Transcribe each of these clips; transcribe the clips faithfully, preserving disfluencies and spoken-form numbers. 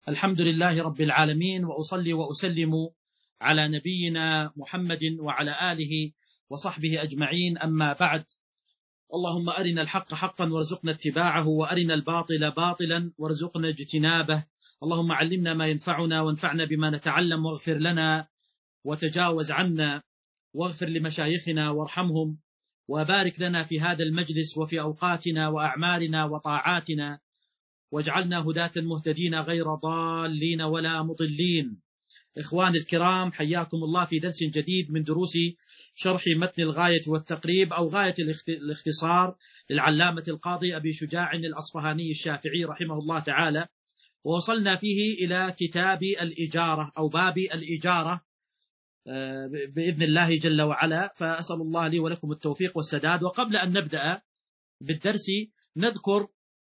الحمد لله رب العالمين، وأصلي وأسلم على نبينا محمد وعلى آله وصحبه أجمعين، أما بعد. اللهم أرنا الحق حقا وارزقنا اتباعه، وأرنا الباطل باطلا وارزقنا اجتنابه. اللهم علمنا ما ينفعنا وانفعنا بما نتعلم، واغفر لنا وتجاوز عنا، واغفر لمشايخنا وارحمهم، وبارك لنا في هذا المجلس وفي أوقاتنا وأعمالنا وطاعاتنا، واجعلنا هداة مهتدين غير ضالين ولا مضلين. إخواني الكرام، حياكم الله في درس جديد من دروس شرح متن الغاية والتقريب، أو غاية الاختصار للعلامة القاضي أبي شجاع الأصفهاني الشافعي رحمه الله تعالى. ووصلنا فيه إلى كتاب الإجارة أو باب الإجارة بإذن الله جل وعلا، فأسأل الله لي ولكم التوفيق والسداد. وقبل أن نبدأ بالدرس نذكر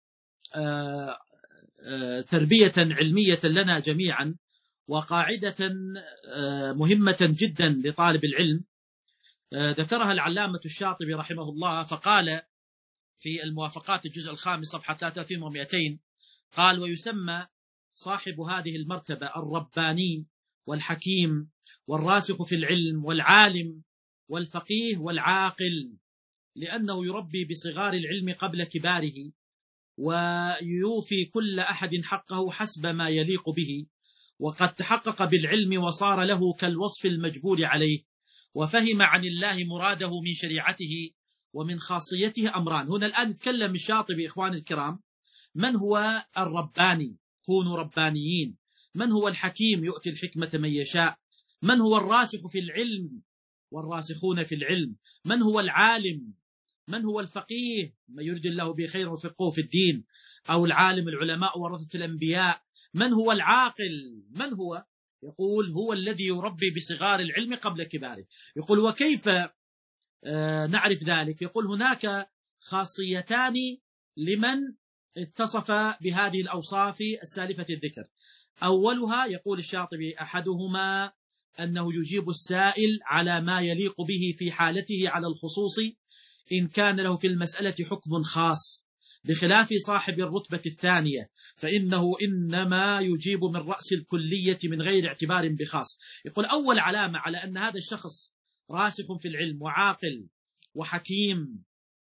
تربية علمية لنا جميعا، وقاعدة مهمة جدا لطالب العلم ذكرها العلامة الشاطبي رحمه الله، فقال في الموافقات الجزء الخامس صفحة ثلاثة وثلاثين ومئتين، قال: ويسمى صاحب هذه المرتبة الرباني والحكيم والراسخ في العلم والعالم والفقيه والعاقل، لأنه يربي بصغار العلم قبل كباره، ويوفي كل أحد حقه حسب ما يليق به، وقد تحقق بالعلم وصار له كالوصف المجبول عليه، وفهم عن الله مراده من شريعته ومن خاصيته أمران. هنا الآن نتكلم الشاطبي إخواني الكرام، من هو الرباني؟ كونوا ربانيين. من هو الحكيم؟ يؤتي الحكمة من يشاء. من هو الراسخ في العلم والراسخون في العلم؟ من هو العالم؟ من هو الفقيه؟ ما يريد الله به خير وفقه في الدين، أو العالم العلماء ورثة الأنبياء. من هو العاقل؟ من هو؟ يقول: هو الذي يربي بصغار العلم قبل كباره. يقول: وكيف نعرف ذلك؟ يقول: هناك خاصيتان لمن اتصف بهذه الأوصاف السالفة الذكر. أولها، يقول الشاطبي، أحدهما أنه يجيب السائل على ما يليق به في حالته على الخصوص، إن كان له في المسألة حكم خاص، بخلاف صاحب الرتبة الثانية فإنه إنما يجيب من رأس الكلية من غير اعتبار بخاص. يقول: أول علامة على أن هذا الشخص راسخ في العلم وعاقل وحكيم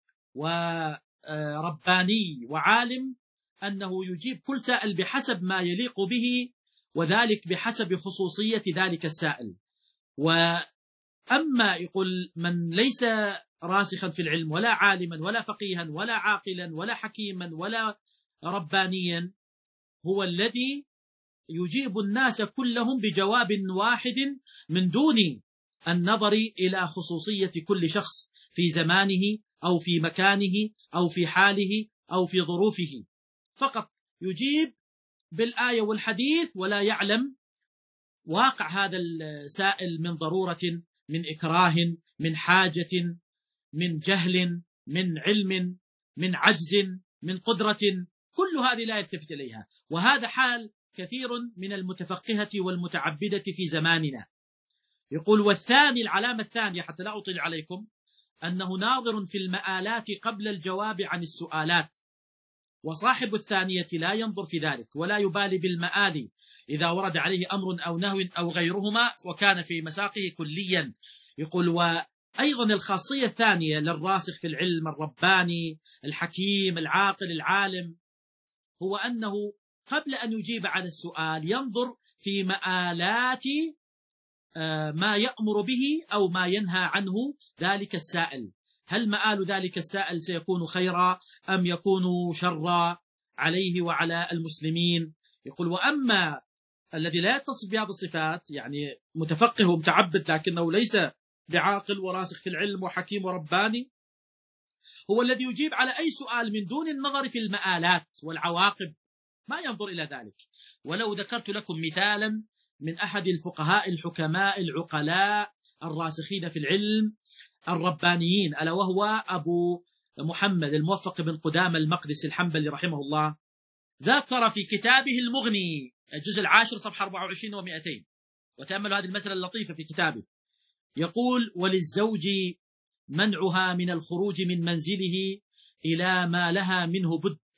ورباني وعالم، أنه يجيب كل سائل بحسب ما يليق به، وذلك بحسب خصوصية ذلك السائل. وأما يقول من ليس راسخا في العلم ولا عالما ولا فقيها ولا عاقلا ولا حكيما ولا ربانيا، هو الذي يجيب الناس كلهم بجواب واحد من دون النظر إلى خصوصية كل شخص في زمانه أو في مكانه أو في حاله أو في ظروفه، فقط يجيب بالآية والحديث، ولا يعلم واقع هذا السائل من ضرورة، من إكراه، من حاجة، من جهل، من علم، من عجز، من قدرة، كل هذه لا يلتفت إليها. وهذا حال كثير من المتفقهة والمتعبدة في زماننا. يقول: والثاني، العلامة الثانية حتى لا أطيل عليكم، أنه ناظر في المآلات قبل الجواب عن السؤالات، وصاحب الثانية لا ينظر في ذلك ولا يبالي بالمآل إذا ورد عليه أمر أو نهي أو غيرهما وكان في مساقه كليا. يقول: وأيضا الخاصية الثانية للراسخ في العلم الرباني الحكيم العاقل العالم، هو أنه قبل أن يجيب عن السؤال ينظر في مآلات ما يأمر به أو ما ينهى عنه ذلك السائل. هل مآل ذلك السائل سيكون خيرا أم يكون شرا عليه وعلى المسلمين؟ يقول: وأما الذي لا يتصف بهذه الصفات، يعني متفقه ومتعبد لكنه ليس بعاقل وراسخ في العلم وحكيم ورباني، هو الذي يجيب على أي سؤال من دون النظر في المآلات والعواقب، ما ينظر إلى ذلك. ولو ذكرت لكم مثالا من أحد الفقهاء الحكماء العقلاء الراسخين في العلم الربانيين، ألا وهو أبو محمد الموفق بن قدامة المقدسي الحنبلي رحمه الله، ذكر في كتابه المغني الجزء العاشر صفحة أربعة وعشرين ومئتين، وتأملوا هذه المسألة اللطيفة في كتابه. يقول: وللزوج منعها من الخروج من منزله إلى ما لها منه بد،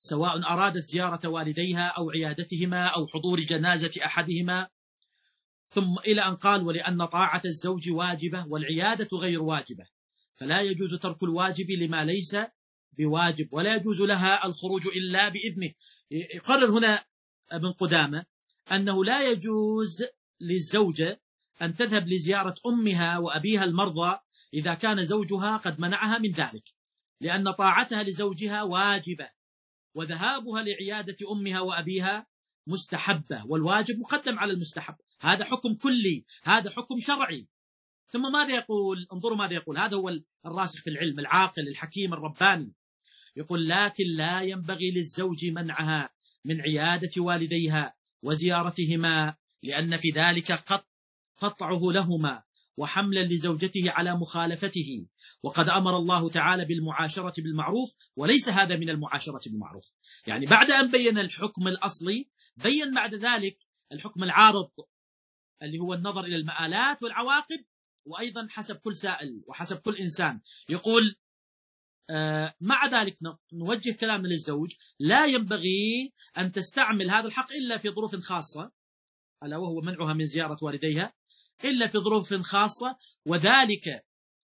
سواء أرادت زيارة والديها أو عيادتهما أو حضور جنازة أحدهما، ثم إلى أن قال: ولأن طاعة الزوج واجبة والعيادة غير واجبة، فلا يجوز ترك الواجب لما ليس بواجب، ولا يجوز لها الخروج إلا بإذنه. يقرر هنا ابن قدامة أنه لا يجوز للزوجة أن تذهب لزيارة أمها وأبيها المرضى إذا كان زوجها قد منعها من ذلك، لأن طاعتها لزوجها واجبة، وذهابها لعيادة أمها وأبيها مستحبة، والواجب مقدم على المستحب. هذا حكم كلي، هذا حكم شرعي. ثم ماذا يقول؟ انظروا ماذا يقول، هذا هو الراسخ في العلم، العاقل الحكيم الرباني. يقول: لكن لا ينبغي للزوج منعها من عيادة والديها وزيارتهما، لأن في ذلك قطعه لهما وحملا لزوجته على مخالفته، وقد أمر الله تعالى بالمعاشرة بالمعروف، وليس هذا من المعاشرة بالمعروف. يعني بعد أن بين الحكم الأصلي بين بعد ذلك الحكم العارض اللي هو النظر إلى المآلات والعواقب، وأيضا حسب كل سائل وحسب كل إنسان. يقول: آه مع ذلك نوجه كلامنا للزوج: لا ينبغي أن تستعمل هذا الحق إلا في ظروف خاصة، ألا وهو منعها من زيارة والديها، إلا في ظروف خاصة، وذلك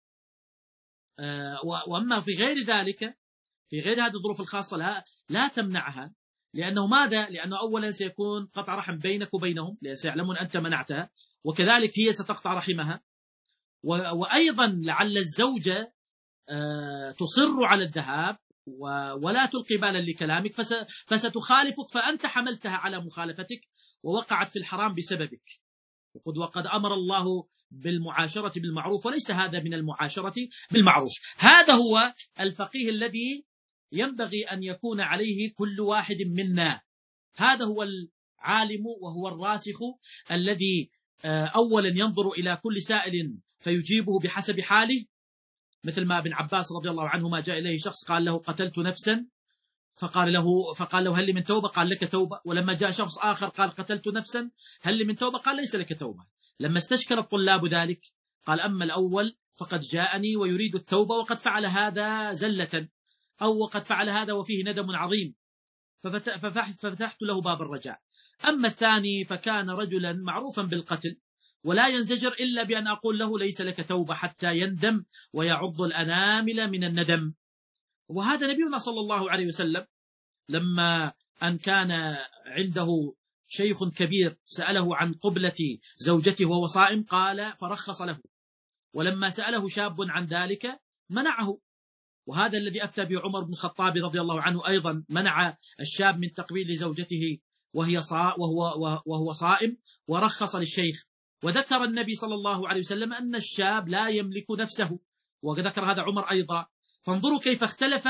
آه وأما في غير ذلك، في غير هذه الظروف الخاصة لا, لا تمنعها، لأنه ماذا؟ لأنه أولا سيكون قطع رحم بينك وبينهم، لأن سيعلمون أنت منعتها، وكذلك هي ستقطع رحمها، وأيضا لعل الزوجة تصر على الذهاب ولا تلقي بالا لكلامك، فستخالفك، فأنت حملتها على مخالفتك ووقعت في الحرام بسببك. وقد أمر الله بالمعاشرة بالمعروف، وليس هذا من المعاشرة بالمعروف. هذا هو الفقيه الذي ينبغي أن يكون عليه كل واحد منا. هذا هو العالم وهو الراسخ الذي أولا ينظر إلى كل سائل فيجيبه بحسب حاله، مثل ما ابن عباس رضي الله عنهما جاء إليه شخص قال له: قتلت نفسا، فقال له فقال له: هل لي من توبة؟ قال: لك توبة. ولما جاء شخص آخر قال: قتلت نفسا، هل لي من توبة؟ قال: ليس لك توبة. لما استشكل الطلاب ذلك قال: أما الأول فقد جاءني ويريد التوبة وقد فعل هذا زلة، أو وقد فعل هذا وفيه ندم عظيم، ففتحت له باب الرجاء. أما الثاني فكان رجلا معروفا بالقتل، ولا ينزجر إلا بأن أقول له: ليس لك توبة، حتى يندم ويعض الأنامل من الندم. وهذا نبينا صلى الله عليه وسلم لما أن كان عنده شيخ كبير سأله عن قبلة زوجته وهو صائم، قال فرخص له، ولما سأله شاب عن ذلك منعه. وهذا الذي أفتى به عمر بن الخطاب رضي الله عنه، أيضا منع الشاب من تقبيل زوجته وهي صا وهو, وهو صائم، ورخص للشيخ. وذكر النبي صلى الله عليه وسلم أن الشاب لا يملك نفسه، وذكر هذا عمر أيضا. فانظروا كيف اختلف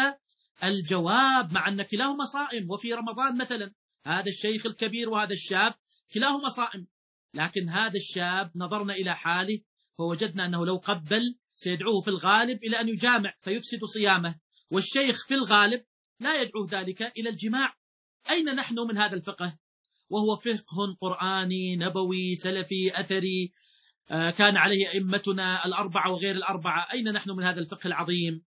الجواب، مع أن كلاهما صائم، وفي رمضان مثلا هذا الشيخ الكبير وهذا الشاب كلاهما صائم، لكن هذا الشاب نظرنا إلى حاله فوجدنا أنه لو قبل سيدعوه في الغالب إلى أن يجامع فيفسد صيامه، والشيخ في الغالب لا يدعوه ذلك إلى الجماع. أين نحن من هذا الفقه؟ وهو فقه قرآني نبوي سلفي أثري كان عليه أئمتنا الأربعة وغير الأربعة. أين نحن من هذا الفقه العظيم؟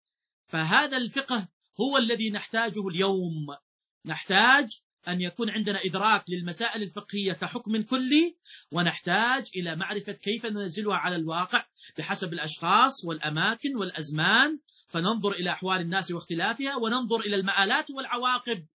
فهذا الفقه هو الذي نحتاجه اليوم. نحتاج أن يكون عندنا إدراك للمسائل الفقهية كحكم كلي، ونحتاج إلى معرفة كيف ننزلها على الواقع بحسب الأشخاص والأماكن والأزمان، فننظر إلى أحوال الناس واختلافها، وننظر إلى المآلات والعواقب.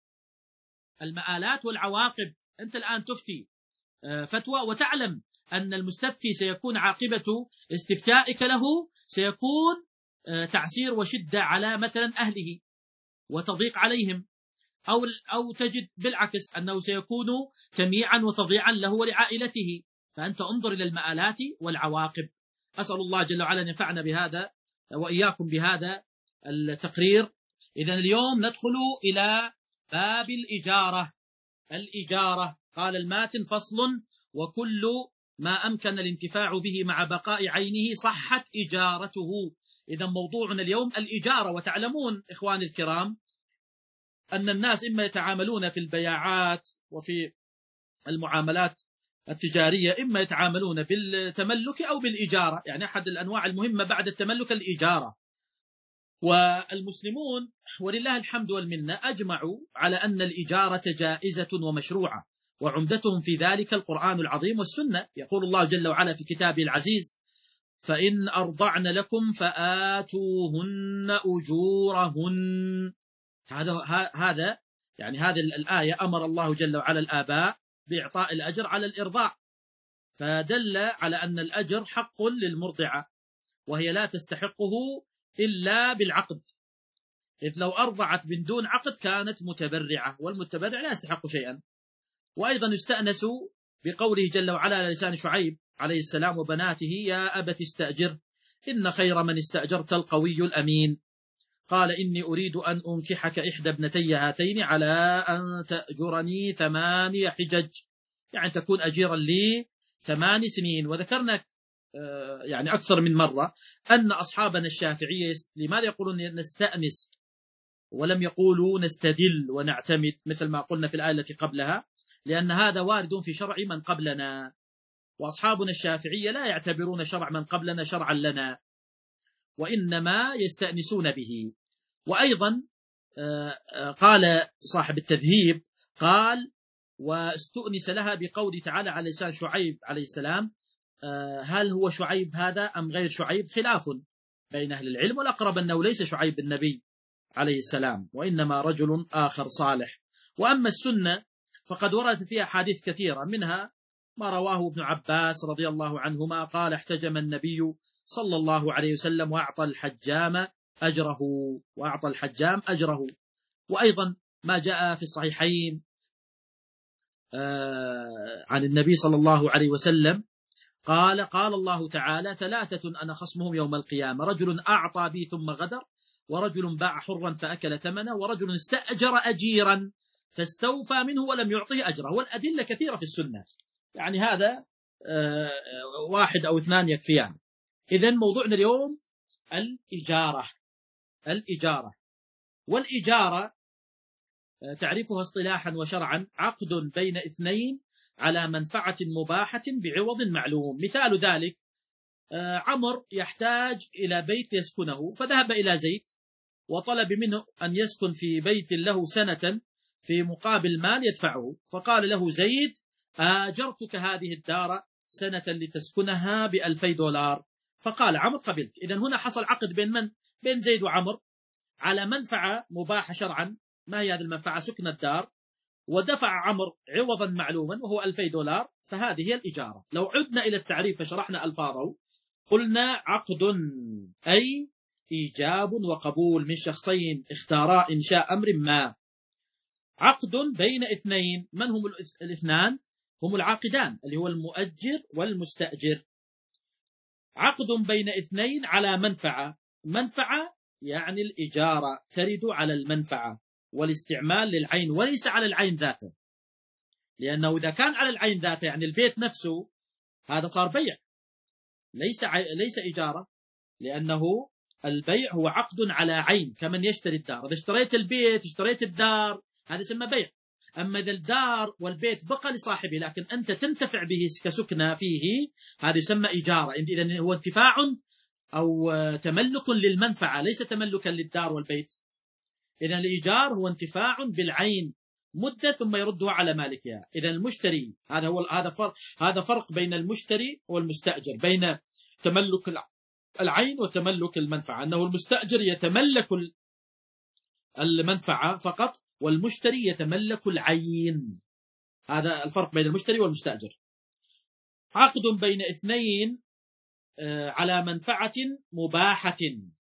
المآلات والعواقب، أنت الآن تفتي فتوى وتعلم أن المستفتي سيكون عاقبة استفتائك له سيكون تعسير وشدة على مثلا أهله وتضييق عليهم، أو أو تجد بالعكس أنه سيكون تمييعا وتضييعا له ولعائلته. فأنت انظر إلى المآلات والعواقب. أسأل الله جل وعلا أن ينفعنا بهذا وإياكم بهذا التقرير. إذن اليوم ندخل إلى باب الإجارة. الإجارة قال الماتن: فصل: وكل ما أمكن الانتفاع به مع بقاء عينه صحت إجارته. إذا موضوعنا اليوم الإجارة. وتعلمون إخواني الكرام أن الناس إما يتعاملون في البياعات وفي المعاملات التجارية إما يتعاملون بالتملك أو بالإجارة، يعني أحد الأنواع المهمة بعد التملك الإجارة. والمسلمون ولله الحمد والمنة أجمعوا على أن الإجارة جائزة ومشروعة، وعمدتهم في ذلك القرآن العظيم والسنة. يقول الله جل وعلا في كتابه العزيز: فإن أرضعن لكم فآتوهن أجورهن. هذا هذا يعني هذه الآية أمر الله جل وعلا الآباء بإعطاء الأجر على الإرضاع، فدل على أن الأجر حق للمرضعة، وهي لا تستحقه إلا بالعقد، إذ لو أرضعت من دون عقد كانت متبرعة، والمتبرع لا يستحق شيئا. وأيضا يستأنس بقوله جل وعلا على لسان شعيب عليه السلام وبناته: يا أبت استأجر إن خير من استأجرت القوي الأمين. قال: إني أريد أن أنكحك إحدى ابنتي هاتين على أن تأجرني ثماني حجج، يعني تكون أجيرا لي ثمان سنين. وذكرنا يعني أكثر من مرة أن أصحابنا الشافعية لماذا يقولون نستأنس ولم يقولوا نستدل ونعتمد مثل ما قلنا في الآية التي قبلها؟ لأن هذا وارد في شرع من قبلنا، وأصحابنا الشافعية لا يعتبرون شرع من قبلنا شرعا لنا، وإنما يستأنسون به. وأيضا قال صاحب التذهيب قال: واستؤنس لها بقوله تعالى على لسان شعيب عليه السلام: هل هو شعيب هذا أم غير شعيب؟ خلاف بين أهل العلم، والأقرب أنه ليس شعيب النبي عليه السلام، وإنما رجل آخر صالح. وأما السنة فقد وردت فيها حديث كثيرة، منها ما رواه ابن عباس رضي الله عنهما قال: احتجم النبي صلى الله عليه وسلم وأعطى الحجام أجره وأعطى الحجام أجره. وأيضا ما جاء في الصحيحين عن النبي صلى الله عليه وسلم قال: قال الله تعالى: ثلاثة أنا خصمهم يوم القيامة: رجل أعطى بي ثم غدر، ورجل باع حرا فأكل ثمنه، ورجل استأجر أجيرا فاستوفى منه ولم يعطه أجره. والأدلة كثيرة في السنة، يعني هذا واحد أو اثنان يكفيان. إذن موضوعنا اليوم الإجارة. الإجارة والإجارة تعرفها اصطلاحا وشرعا: عقد بين اثنين على منفعة مباحة بعوض معلوم. مثال ذلك: عمر يحتاج إلى بيت يسكنه، فذهب إلى زيد وطلب منه أن يسكن في بيت له سنة في مقابل مال يدفعه، فقال له زيد: آجرتك هذه الدار سنة لتسكنها بألفي دولار. فقال عمر: قبلت. إذن هنا حصل عقد بين من؟ بين زيد وعمر على منفعة مباحة شرعا. ما هي هذه المنفعة؟ سكن الدار، ودفع عمر عوضا معلوما وهو ألفي دولار، فهذه هي الإجارة. لو عدنا إلى التعريف فشرحنا ألفاظه، قلنا عقد أي إيجاب وقبول من شخصين اختارا إنشاء أمر ما. عقد بين اثنين، من هم الاثنان؟ هم العاقدان اللي هو المؤجر والمستأجر. عقد بين اثنين على منفعة. منفعة يعني الإجارة ترد على المنفعة والاستعمال للعين وليس على العين ذاته، لأنه إذا كان على العين ذاته يعني البيت نفسه، هذا صار بيع ليس ليس إجارة، لأنه البيع هو عقد على عين كمن يشتري الدار. إذا اشتريت البيت اشتريت الدار هذا يسمى بيع. أما إذا الدار والبيت بقى لصاحبه لكن أنت تنتفع به كسكنى فيه، هذا يسمى إجارة. إذن هو انتفاع أو تملك للمنفعة ليس تملكا للدار والبيت. إذن الإيجار هو انتفاع بالعين مدة ثم يردها على مالكها. إذن المشتري، هذا هو هذا فرق هذا فرق بين المشتري والمستأجر، بين تملك العين وتملك المنفعة، أنه المستأجر يتملك المنفعة فقط والمشتري يتملك العين. هذا الفرق بين المشتري والمستأجر. عقد بين اثنين على منفعة مباحة،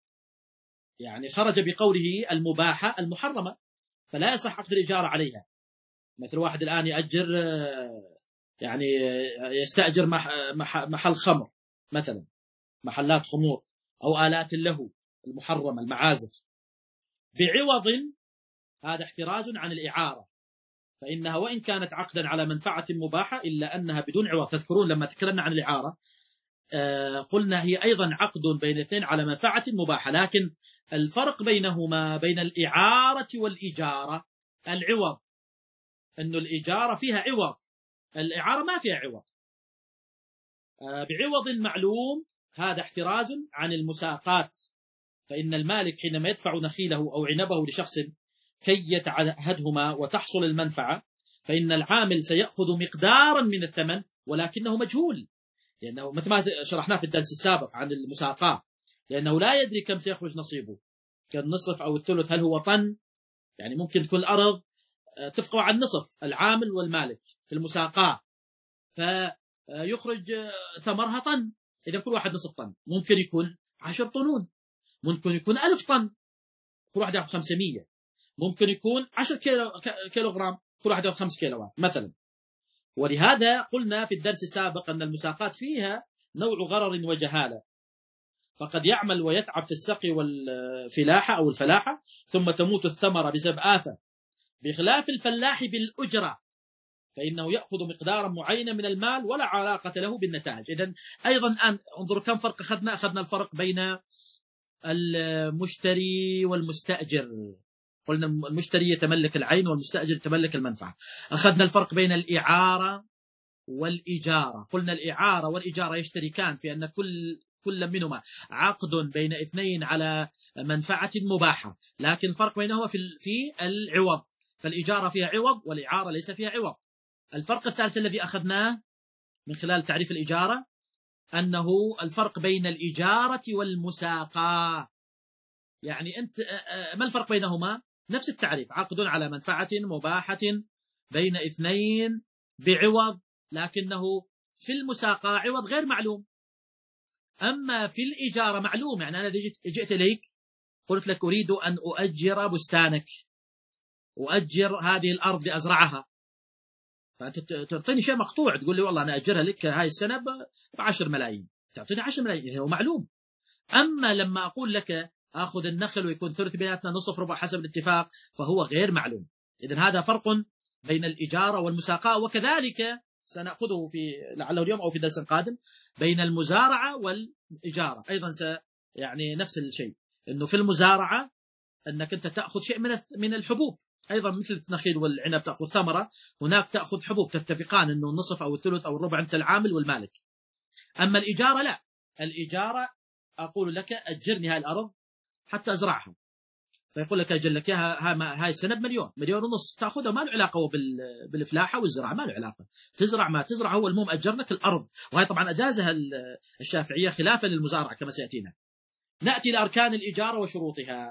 يعني خرج بقوله المباحة المحرمة، فلا يصح عقد الإجارة عليها. مثل واحد الآن يأجر يعني يستأجر محل خمر مثلا، محلات خمور أو آلات له المحرمة المعازف بعوض، هذا احتراز عن الإعارة، فإنها وإن كانت عقدا على منفعة مباحة إلا أنها بدون عوض. تذكرون لما تكلمنا عن الإعارة آه قلنا هي أيضا عقد بين اثنين على منفعة مباحة، لكن الفرق بينهما بين الإعارة والإجارة العوض، أن الإجارة فيها عوض، الإعارة ما فيها عوض. آه بعوض معلوم، هذا احتراز عن المساقات، فإن المالك حينما يدفع نخيله أو عنبه لشخص كي يتعهدهما وتحصل المنفعة، فإن العامل سيأخذ مقدارا من الثمن ولكنه مجهول، لأنه مثل ما شرحناه في الدرس السابق عن المساقاة، لأنه لا يدري كم سيخرج نصيبه، كالنصف أو الثلث، هل هو طن؟ يعني ممكن تكون الأرض تفقع عن نصف العامل والمالك في المساقاة، فيخرج ثمرها طن، إذا كل واحد نصف طن. ممكن يكون عشر طنون، ممكن يكون ألف طن، كل واحد يأخذ خمسمية، ممكن يكون عشر كيلو كيلوغرام، كل واحد يأخذ خمس كيلوات مثلا. ولهذا قلنا في الدرس السابق أن المساقات فيها نوع غرر وجهالة، فقد يعمل ويتعب في السقي والفلاحة أو الفلاحة ثم تموت الثمرة بسبب آفة، بخلاف الفلاح بالأجرة فإنه يأخذ مقدارا معينا من المال ولا علاقة له بالنتائج. إذن أيضا الآن انظروا كم فرق أخذنا. أخذنا الفرق بين المشتري والمستأجر، قلنا المشتري يتملك العين والمستأجر يتملك المنفعة. أخذنا الفرق بين الإعارة والإجارة، قلنا الإعارة والإجارة يشتركان في أن كل كل منهما عقد بين اثنين على منفعة مباحة، لكن الفرق بينهما في في العوض، فالإجارة فيها عوض والإعارة ليس فيها عوض. الفرق الثالث الذي أخذناه من خلال تعريف الإجارة أنه الفرق بين الإجارة والمساقاة. يعني أنت ما الفرق بينهما؟ نفس التعريف، عقد على منفعة مباحة بين اثنين بعوض، لكنه في المساقاة عوض غير معلوم. أما في الإجارة معلوم، يعني أنا جئت, جئت إليك قلت لك أريد أن أؤجر بستانك، أؤجر هذه الأرض لأزرعها، فأنت تعطيني شيء مقطوع، تقول لي والله أنا أجرها لك هاي السنة بعشر ملايين، تعطيني عشر ملايين، هو معلوم. أما لما أقول لك أخذ النخل ويكون ثلث بيناتنا نصف ربع حسب الاتفاق، فهو غير معلوم. إذن هذا فرق بين الإجارة والمساقاة، وكذلك سنأخذه في لعله اليوم أو في درس قادم بين المزارعة والإجارة أيضا س يعني نفس الشيء، إنه في المزارعة أنك أنت تأخذ شيء من من الحبوب أيضا مثل النخيل والعنب تأخذ ثمرة، هناك تأخذ حبوب، تتفقان أنه النصف أو الثلث أو الربع أنت العامل والمالك. أما الإجارة لا، الإجارة أقول لك أجرني هاي الأرض حتى أزرعها، فيقول لك أجل لك هاي السنة بمليون مليون ونص، تأخذها ما له علاقة بالفلاحة والزراعة، ما له علاقة، تزرع ما تزرع، هو المهم أجرنك الأرض. وهي طبعا أجازها الشافعية خلافا للمزارعة كما سيأتينا. نأتي لأركان الإجارة وشروطها.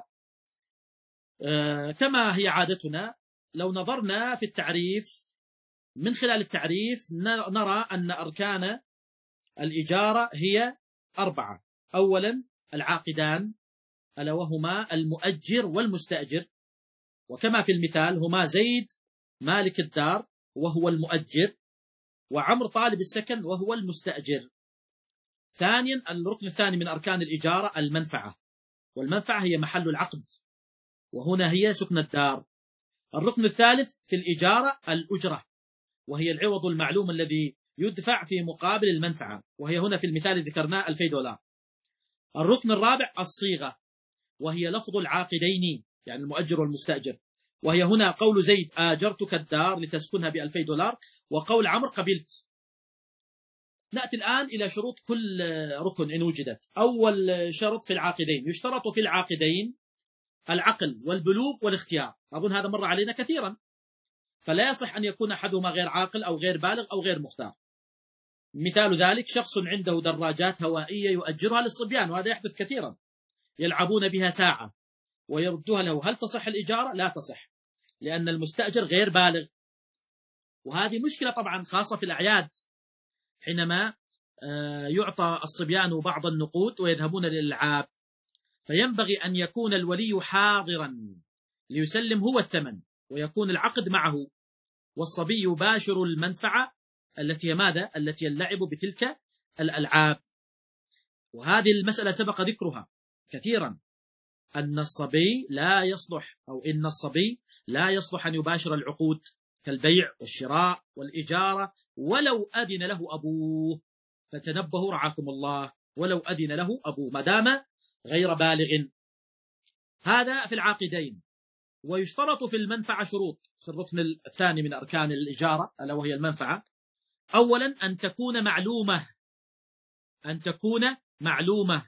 آه كما هي عادتنا، لو نظرنا في التعريف من خلال التعريف نرى أن أركان الإجارة هي أربعة. أولا العاقدان، ألا وهما المؤجر والمستأجر، وكما في المثال هما زيد مالك الدار وهو المؤجر، وعمر طالب السكن وهو المستأجر. ثانيا الركن الثاني من أركان الإجارة المنفعة، والمنفعة هي محل العقد، وهنا هي سكن الدار. الركن الثالث في الإجارة الأجرة، وهي العوض المعلوم الذي يدفع في مقابل المنفعة، وهي هنا في المثال ذكرناه ألفي دولار. الركن الرابع الصيغة، وهي لفظ العاقدين يعني المؤجر والمستأجر، وهي هنا قول زيد آجرتك الدار لتسكنها بألفي دولار، وقول عمر قبلت. نأتي الآن إلى شروط كل ركن إن وجدت. أول شرط في العاقدين، يشترط في العاقدين العقل والبلوغ والاختيار، أظن هذا مر علينا كثيرا، فلا يصح أن يكون أحدهما غير عاقل أو غير بالغ أو غير مختار. مثال ذلك شخص عنده دراجات هوائية يؤجرها للصبيان، وهذا يحدث كثيرا، يلعبون بها ساعة ويردوها له، هل تصح الإجارة؟ لا تصح، لأن المستأجر غير بالغ. وهذه مشكلة طبعا خاصة في الأعياد، حينما يعطى الصبيان بعض النقود ويذهبون للألعاب، فينبغي أن يكون الولي حاضرا ليسلم هو الثمن ويكون العقد معه، والصبي يباشر المنفعة التي ماذا؟ التي اللعب بتلك الألعاب. وهذه المسألة سبق ذكرها كثيرا، أن الصبي لا يصلح أو إن الصبي لا يصلح أن يباشر العقود كالبيع والشراء والإجارة ولو أذن له أبوه، فتنبهوا رعاكم الله، ولو أذن له أبوه ما دام غير بالغ. هذا في العاقدين. ويشترط في المنفعة شروط في الركن الثاني من أركان الإجارة ألا وهي المنفعة. أولا أن تكون معلومة، أن تكون معلومة،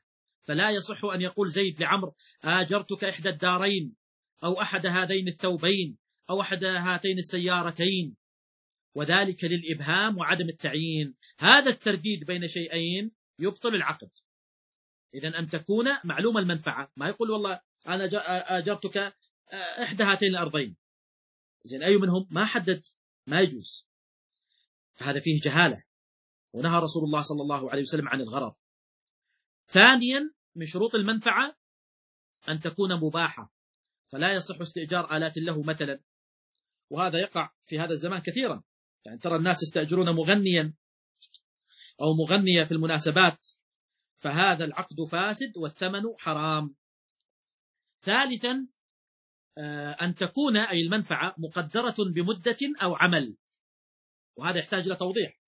فلا يصح أن يقول زيد لعمرو آجرتك إحدى الدارين أو أحد هذين الثوبين أو أحد هاتين السيارتين، وذلك للإبهام وعدم التعيين. هذا الترديد بين شيئين يبطل العقد. إذن أن تكون معلوم المنفعة، ما يقول والله أنا آجرتك إحدى هاتين الأرضين، زين أي منهم ما حدد، ما يجوز، هذا فيه جهالة، ونهى رسول الله صلى الله عليه وسلم عن الغرض. ثانيا من شروط المنفعة أن تكون مباحة، فلا يصح استئجار آلات له مثلا، وهذا يقع في هذا الزمان كثيرا، يعني ترى الناس يستأجرون مغنيا أو مغنية في المناسبات، فهذا العقد فاسد والثمن حرام. ثالثا أن تكون أي المنفعة مقدرة بمدة أو عمل، وهذا يحتاج إلى توضيح.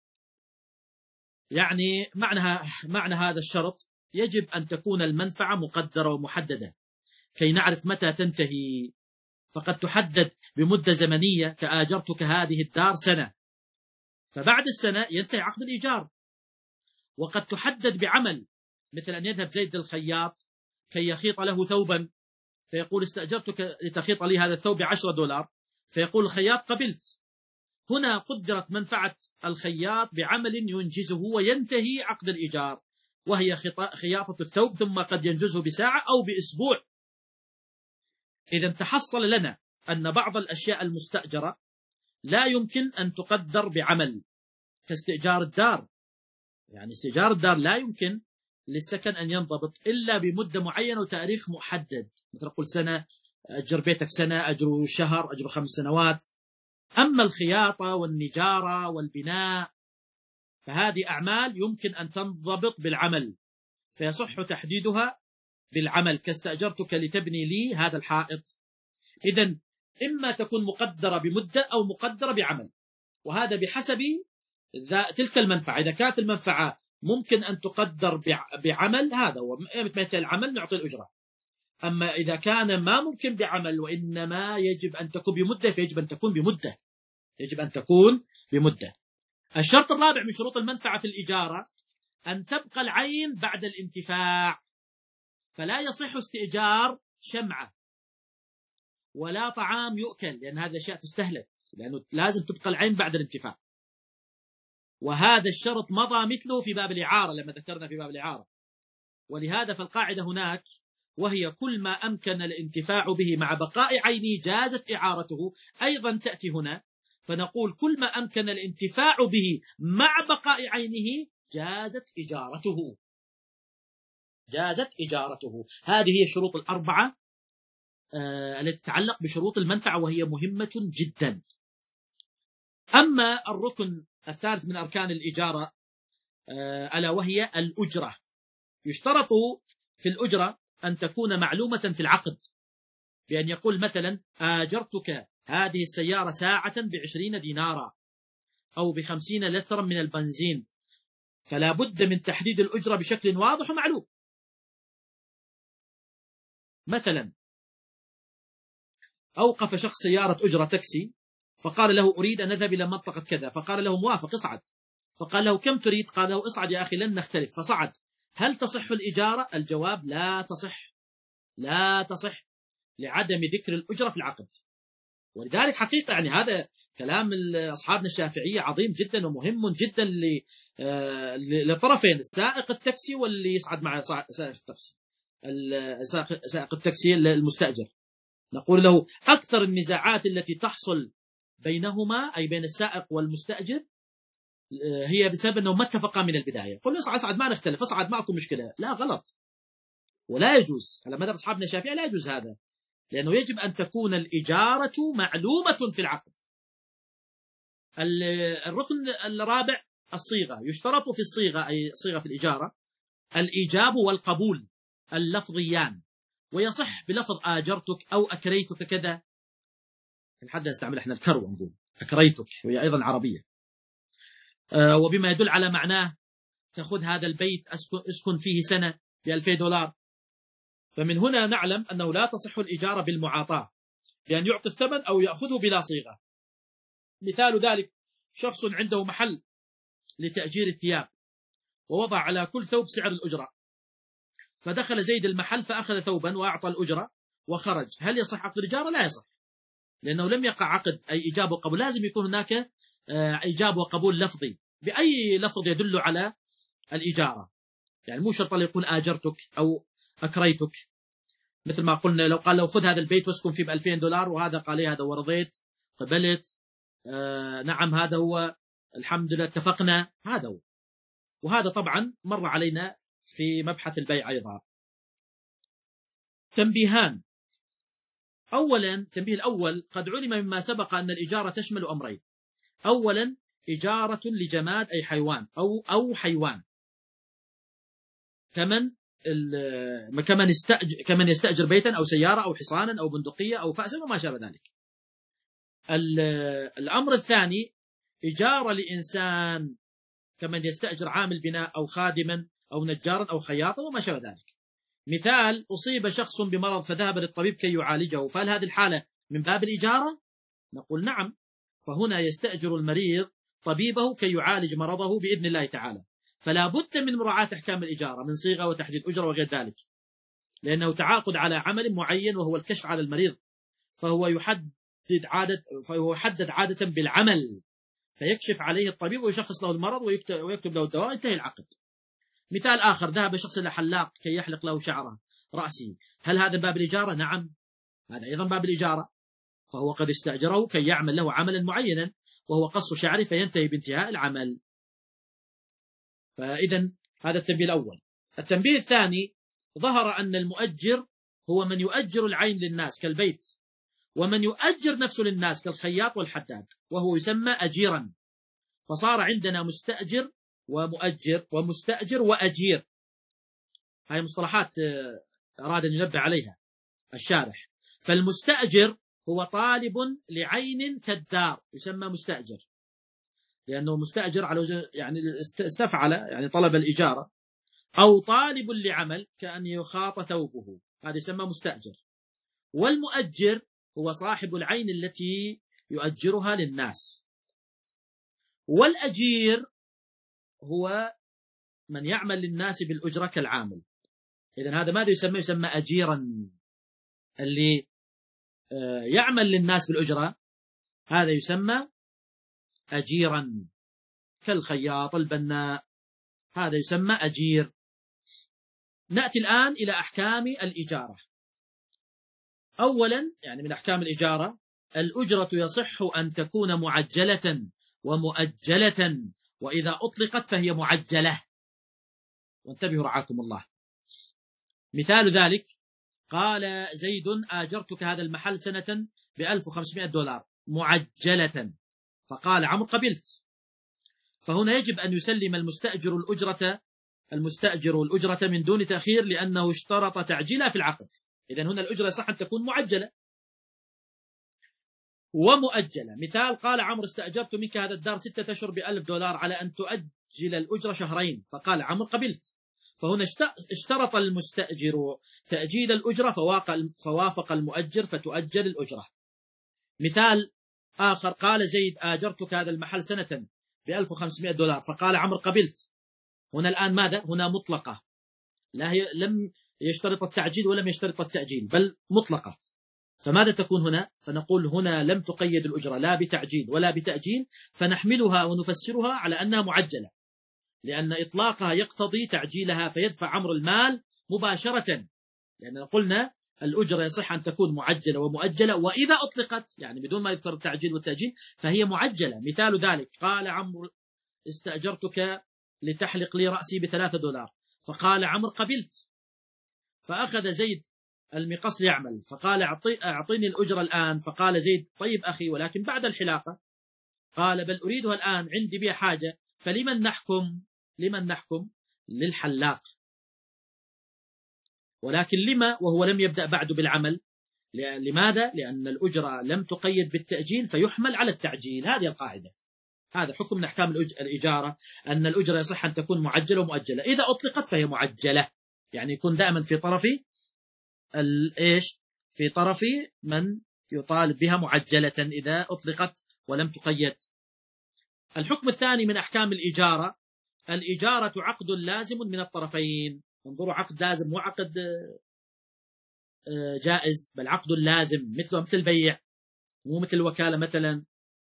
يعني معنى معنى هذا الشرط يجب أن تكون المنفعة مقدرة ومحددة كي نعرف متى تنتهي، فقد تحدد بمدة زمنية كآجرتك هذه الدار سنة، فبعد السنة ينتهي عقد الإيجار. وقد تحدد بعمل، مثل أن يذهب زيد للخياط كي يخيط له ثوبا، فيقول استأجرتك لتخيط لي هذا الثوب بعشرة دولار، فيقول الخياط قبلت. هنا قدرت منفعة الخياط بعمل ينجزه وينتهي عقد الإيجار، وهي خياطة الثوب، ثم قد ينجزه بساعة أو بأسبوع. إذا تحصل لنا أن بعض الأشياء المستأجرة لا يمكن أن تقدر بعمل، كاستئجار الدار. يعني استئجار الدار لا يمكن للسكن أن ينضبط إلا بمدة معينة وتاريخ محدد، مثل أقول سنة، أجر بيتك سنة، أجر شهر، أجر خمس سنوات. أما الخياطة والنجارة والبناء فهذه أعمال يمكن أن تنضبط بالعمل، فيصح تحديدها بالعمل، كاستأجرتك لتبني لي هذا الحائط. إذن إما تكون مقدرة بمدة أو مقدرة بعمل، وهذا بحسب تلك المنفعة. إذا كانت المنفعة ممكن أن تقدر بعمل، هذا هو مثل العمل نعطي الأجرة. أما إذا كان ما ممكن بعمل وإنما يجب أن تكون بمدة، فيجب أن تكون بمدة، يجب أن تكون بمدة. الشرط الرابع من شروط المنفعة في الإجارة أن تبقى العين بعد الانتفاع، فلا يصح استئجار شمعة ولا طعام يؤكل، لأن هذه الأشياء تستهلك، لأنه لازم تبقى العين بعد الانتفاع. وهذا الشرط مضى مثله في باب الإعارة لما ذكرنا في باب الإعارة. ولهذا فالقاعدة هناك وهي كل ما أمكن الانتفاع به مع بقاء عينه جازت إعارته، أيضا تأتي هنا فنقول كل ما أمكن الانتفاع به مع بقاء عينه جازت إجارته، جازت إجارته. هذه هي الشروط الأربعة آه التي تتعلق بشروط المنفعة، وهي مهمة جدا. أما الركن الثالث من أركان الإجارة آه ألا وهي الأجرة. يشترط في الأجرة أن تكون معلومة في العقد، بأن يقول مثلا آجرتك هذه السيارة ساعة بعشرين دينارا أو بخمسين لترا من البنزين، فلا بد من تحديد الأجرة بشكل واضح ومعلوم. مثلا أوقف شخص سيارة أجرة تاكسي، فقال له أريد أن أذهب إلى منطقة كذا، فقال له موافق اصعد، فقال له كم تريد؟ قال له اصعد يا أخي لن نختلف، فصعد. هل تصح الإجارة؟ الجواب لا تصح، لا تصح لعدم ذكر الأجرة في العقد. ولذلك حقيقة يعني هذا كلام أصحابنا الشافعية عظيم جدا ومهم جدا لطرفين، السائق التاكسي واللي يصعد مع سائق التاكسي، سائق التاكسي المستأجر. نقول له أكثر النزاعات التي تحصل بينهما أي بين السائق والمستأجر هي بسبب أنهم ما اتفقا من البداية. قل اصعد اصعد ما نختلف، اصعد معكم مشكلة، لا غلط ولا يجوز. على مذهب أصحابنا الشافعية لا يجوز هذا، لأنه يجب أن تكون الإجارة معلومة في العقد. الركن الرابع الصيغة. يشترط في الصيغة أي صيغة في الإجارة الإيجاب والقبول اللفظيان، ويصح بلفظ آجرتك أو أكريتك كذا. الحد نستعمل احنا الكرو، نقول أكريتك، وهي أيضا عربية، أه وبما يدل على معناه، تأخذ هذا البيت أسكن فيه سنة بألفي دولار. فمن هنا نعلم أنه لا تصح الإجارة بالمعاطاة، بأن يعطي الثمن أو يأخذه بلا صيغة. مثال ذلك شخص عنده محل لتأجير الثياب، ووضع على كل ثوب سعر الأجرة، فدخل زيد المحل فأخذ ثوبا وأعطى الأجرة وخرج، هل يصح عقد الإجارة؟ لا يصح، لأنه لم يقع عقد أي إجابة وقبول. لازم يكون هناك إجابة وقبول لفظي بأي لفظ يدل على الإجارة، يعني مو شرط يقول آجرتك أو أكريتك، مثل ما قلنا لو قال لو خذ هذا البيت واسكن فيه بألفين دولار، وهذا قال لي هذا ورضيت قبلت آه نعم هذا هو الحمد لله اتفقنا، هذا هو. وهذا طبعا مر علينا في مبحث البيع أيضا. تنبيهان. أولا، التنبيه الأول: قد علم مما سبق أن الإجارة تشمل أمرين. أولا، إجارة لجماد أي حيوان أو أو حيوان، كمن كمن يستأجر كمن يستأجر بيتا أو سيارة أو حصانا أو بندقية أو فأسا وما شابه ذلك. الأمر الثاني إجارة لإنسان، كمن يستأجر عامل بناء أو خادما أو نجارا أو خياطا وما شابه ذلك. مثال: أصيب شخص بمرض فذهب للطبيب كي يعالجه، فهل هذه الحالة من باب الإجارة؟ نقول نعم، فهنا يستأجر المريض طبيبه كي يعالج مرضه بإذن الله تعالى، فلا بد من مراعاة أحكام الإجارة من صيغة وتحديد أجرة وغير ذلك، لأنه تعاقد على عمل معين وهو الكشف على المريض، فهو يحدد عادة فهو يحدد عادة بالعمل، فيكشف عليه الطبيب ويشخص له المرض ويكتب له الدواء، ينتهي العقد. مثال آخر: ذهب شخص إلى حلاق كي يحلق له شعره رأسه، هل هذا باب الإجارة؟ نعم، هذا أيضا باب الإجارة، فهو قد استأجره كي يعمل له عملا معينا وهو قص شعره، فينتهي بانتهاء العمل. فإذا هذا التنبيه الأول. التنبيه الثاني: ظهر أن المؤجر هو من يؤجر العين للناس كالبيت، ومن يؤجر نفسه للناس كالخياط والحداد، وهو يسمى أجيرا. فصار عندنا مستأجر ومؤجر ومستأجر وأجير، هاي مصطلحات أراد أن ينبه عليها الشارح. فالمستأجر هو طالب لعين كالدار، يسمى مستأجر، لأنه مستأجر على يعني استفعل يعني طلب الإجارة، أو طالب لعمل كأن يخاط ثوبه، هذا يسمى مستأجر. والمؤجر هو صاحب العين التي يؤجرها للناس. والأجير هو من يعمل للناس بالأجرة كالعامل. إذن هذا ماذا يسمى؟ يسمى أجيرا. اللي يعمل للناس بالأجرة هذا يسمى أجيرا، كالخياط البناء، هذا يسمى أجير. نأتي الآن إلى أحكام الإجارة. أولا، يعني من أحكام الإجارة: الأجرة يصح أن تكون معجلة ومؤجلة، وإذا أطلقت فهي معجلة. وانتبهوا رعاكم الله. مثال ذلك: قال زيد: آجرتك هذا المحل سنة بألف وخمسمائة دولار معجلة، فقال عمرو: قبلت. فهنا يجب أن يسلم المستأجر الأجرة المستأجر الأجرة من دون تأخير، لأنه اشترط تعجيلها في العقد. إذن هنا الأجرة صح أن تكون معجلة ومؤجلة. مثال: قال عمرو: استأجرت منك هذا الدار ستة أشهر بألف دولار على أن تؤجل الأجرة شهرين، فقال عمرو: قبلت. فهنا اشترط المستأجر تأجيل الأجرة فوافق المؤجر فتؤجل الأجرة. مثال آخر: قال زيد: آجرتك هذا المحل سنة بألف وخمسمائة دولار، فقال عمرو: قبلت. هنا الآن ماذا؟ هنا مطلقة، لا هي لم يشترط التعجيل ولم يشترط التأجيل، بل مطلقة. فماذا تكون هنا؟ فنقول هنا لم تقيد الأجرة لا بتعجيل ولا بتأجيل، فنحملها ونفسرها على أنها معجلة، لأن إطلاقها يقتضي تعجيلها، فيدفع عمرو المال مباشرة، لأننا قلنا الأجرة يصح أن تكون معجلة ومؤجلة، وإذا أطلقت يعني بدون ما يذكر التعجيل والتأجيل فهي معجلة. مثال ذلك: قال عمرو: استأجرتك لتحلق لي رأسي بثلاثة دولار، فقال عمرو: قبلت. فأخذ زيد المقص يعمل، فقال: أعطيني الأجرة الآن، فقال زيد: طيب أخي، ولكن بعد الحلاقة. قال: بل أريدها الآن، عندي بها حاجة. فلمن نحكم؟ لمن نحكم؟ للحلاق. ولكن لما وهو لم يبدأ بعد بالعمل؟ لماذا؟ لأن الأجرة لم تقيد بالتأجيل فيحمل على التعجيل. هذه القاعدة. هذا حكم من أحكام الإجارة، أن الأجرة يصح أن تكون معجلة ومؤجلة، إذا أطلقت فهي معجلة، يعني يكون دائما في طرف الإيش؟ في طرف من يطالب بها معجلة إذا أطلقت ولم تقيد. الحكم الثاني من أحكام الإجارة: الإجارة عقد لازم من الطرفين، انظروا، عقد لازم مو عقد جائز، بل عقد لازم مثله مثل البيع، مو مثل الوكالة مثلا.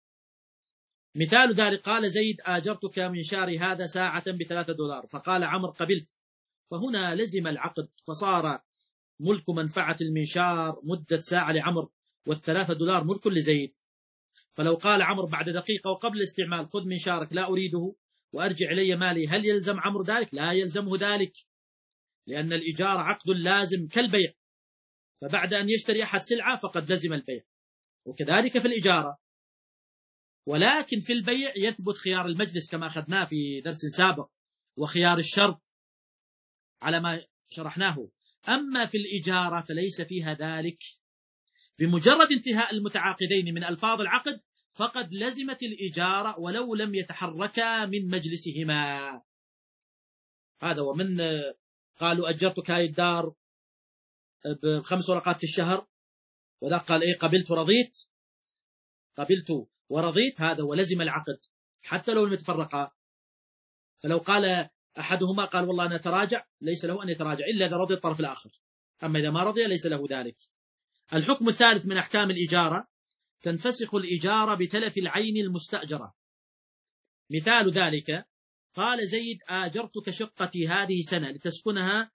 مثال ذلك قال زيد آجرتك من شاري هذا ساعة بثلاثة دولار، فقال عمرو قبلت، فهنا لزم العقد، فصار ملك منفعة المنشار مدة ساعة لعمرو، والثلاثة دولار ملك لزيد. فلو قال عمرو بعد دقيقة وقبل الاستعمال خذ منشارك لا أريده وأرجع إلي مالي، هل يلزم عمرو ذلك؟ لا يلزمه ذلك، لأن الإيجار عقد لازم كالبيع، فبعد أن يشتري أحد سلعة فقد لزم البيع، وكذلك في الإجارة. ولكن في البيع يثبت خيار المجلس كما أخذناه في درس سابق، وخيار الشرط على ما شرحناه. أما في الإجارة فليس فيها ذلك، بمجرد انتهاء المتعاقدين من ألفاظ العقد فقد لزمت الإجارة ولو لم يتحركا من مجلسهما. هذا ومن قالوا أجرتك هاي الدار بخمس ورقات في الشهر، وذا قال إيه قبلت ورضيت، قبلت ورضيت، هذا ولزم العقد حتى لو لم يتفرقا. فلو قال أحدهما قال والله أنا أتراجع، ليس له أن يتراجع إلا إذا رضي الطرف الآخر، أما إذا ما رضي ليس له ذلك. الحكم الثالث من أحكام الإجارة تنفسخ الإجارة بتلف العين المستأجرة. مثال ذلك قال زيد آجرتك شقتي هذه سنة لتسكنها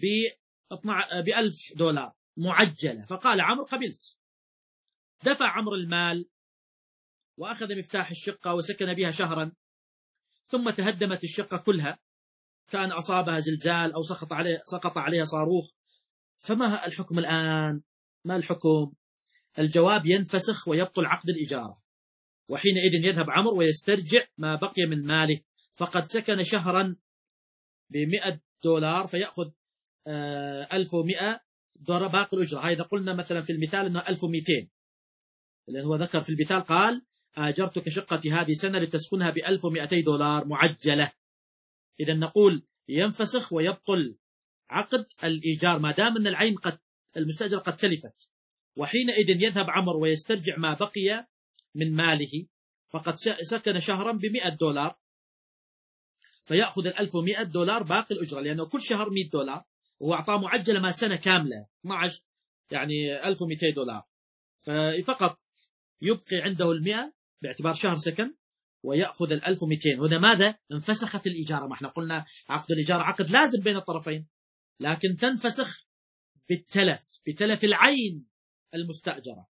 بألف دولار معجلة، فقال عمرو قبلت، دفع عمرو المال وأخذ مفتاح الشقة وسكن بها شهرا، ثم تهدمت الشقة كلها، كان أصابها زلزال أو سقط عليه سقط عليها صاروخ، فما الحكم الآن؟ ما الحكم؟ الجواب ينفسخ ويبطل عقد الإجارة، وحينئذ يذهب عمرو ويسترجع ما بقي من ماله، فقد سكن شهرا بمئة دولار فيأخذ ألف ومئة دولار باقي الأجرة. هذا قلنا مثلا في المثال أنه ألف ومئتين، لأن هو ذكر في المثال قال آجرتك شقتي هذه سنة لتسكنها بألف ومئتي دولار معجلة. إذا نقول ينفسخ ويبطل عقد الإيجار ما دام أن العين قد المستأجر قد تلفت، وحينئذ يذهب عمرو ويسترجع ما بقي من ماله، فقد سكن شهرا بمئة دولار فيأخذ الألف ومئة دولار باقي الأجرة، لأنه كل شهر مئة دولار، وهو أعطاه معجلة ما سنة كاملة اثني عشر يعني ألف ومئتي دولار، فقط يبقي عنده المئة باعتبار شهر سكن ويأخذ الألف ومئتين. هنا ماذا؟ انفسخت الإجارة. ما احنا قلنا عقد الإجارة عقد لازم بين الطرفين، لكن تنفسخ بالتلف، بتلف العين المستأجرة.